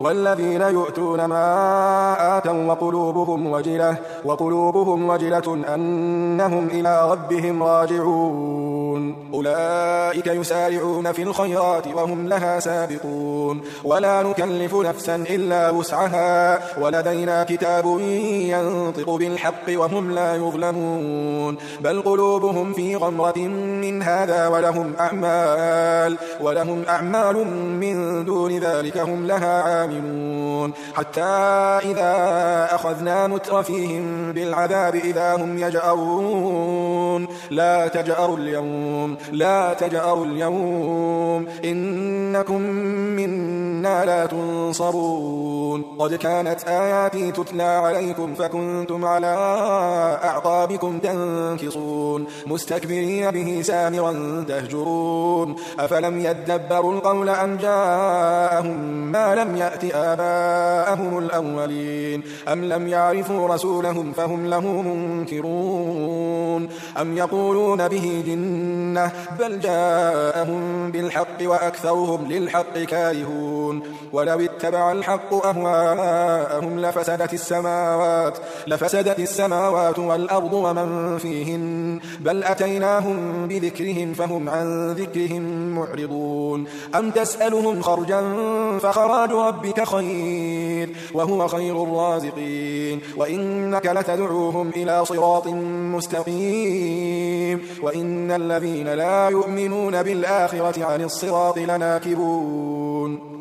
والذين يؤتون ما آتوا وقلوبهم وجلة أنهم إلى ربهم راجعون أولئك يسارعون في الخيرات وهم لها سابقون ولا نكلف نفسا إلا وسعها ولدينا كتاب ينطق بالحق وهم لا يظلمون بل قلوبهم في غمرة من هذا ولهم أعمال من دون ذلك هم لها عاملون حتى إذا أخذنا مترفيهم بالعذاب إذا هم يجأرون لا تجأروا اليوم إنكم منا لا تنصرون قد كانت آياتي تتلى عليكم فكنتم على أعقابكم تنكصون مستكبرين به سامرا تهجرون أفلم يدبروا القول أم جاءهم ما لم يأت آباءهم الأولين أم لم يعرفوا رسولهم فهم له منكرون أم يقولون به جنة بل جاءهم بالحق وأكثرهم للحق كارهون ولو اتبع الحق أهواءهم لفسدت السماوات والأرض ومن فيهن بل أتيناهم بذكرهم فهم عن ذكرهم معرضون أم تسألهم خرجا فخراج ربك خير وهو خير الرازقين وإنك لتدعوهم إلى صراط مستقيم وإن الذين لا يؤمنون بالآخرة عن الصراط لناكبون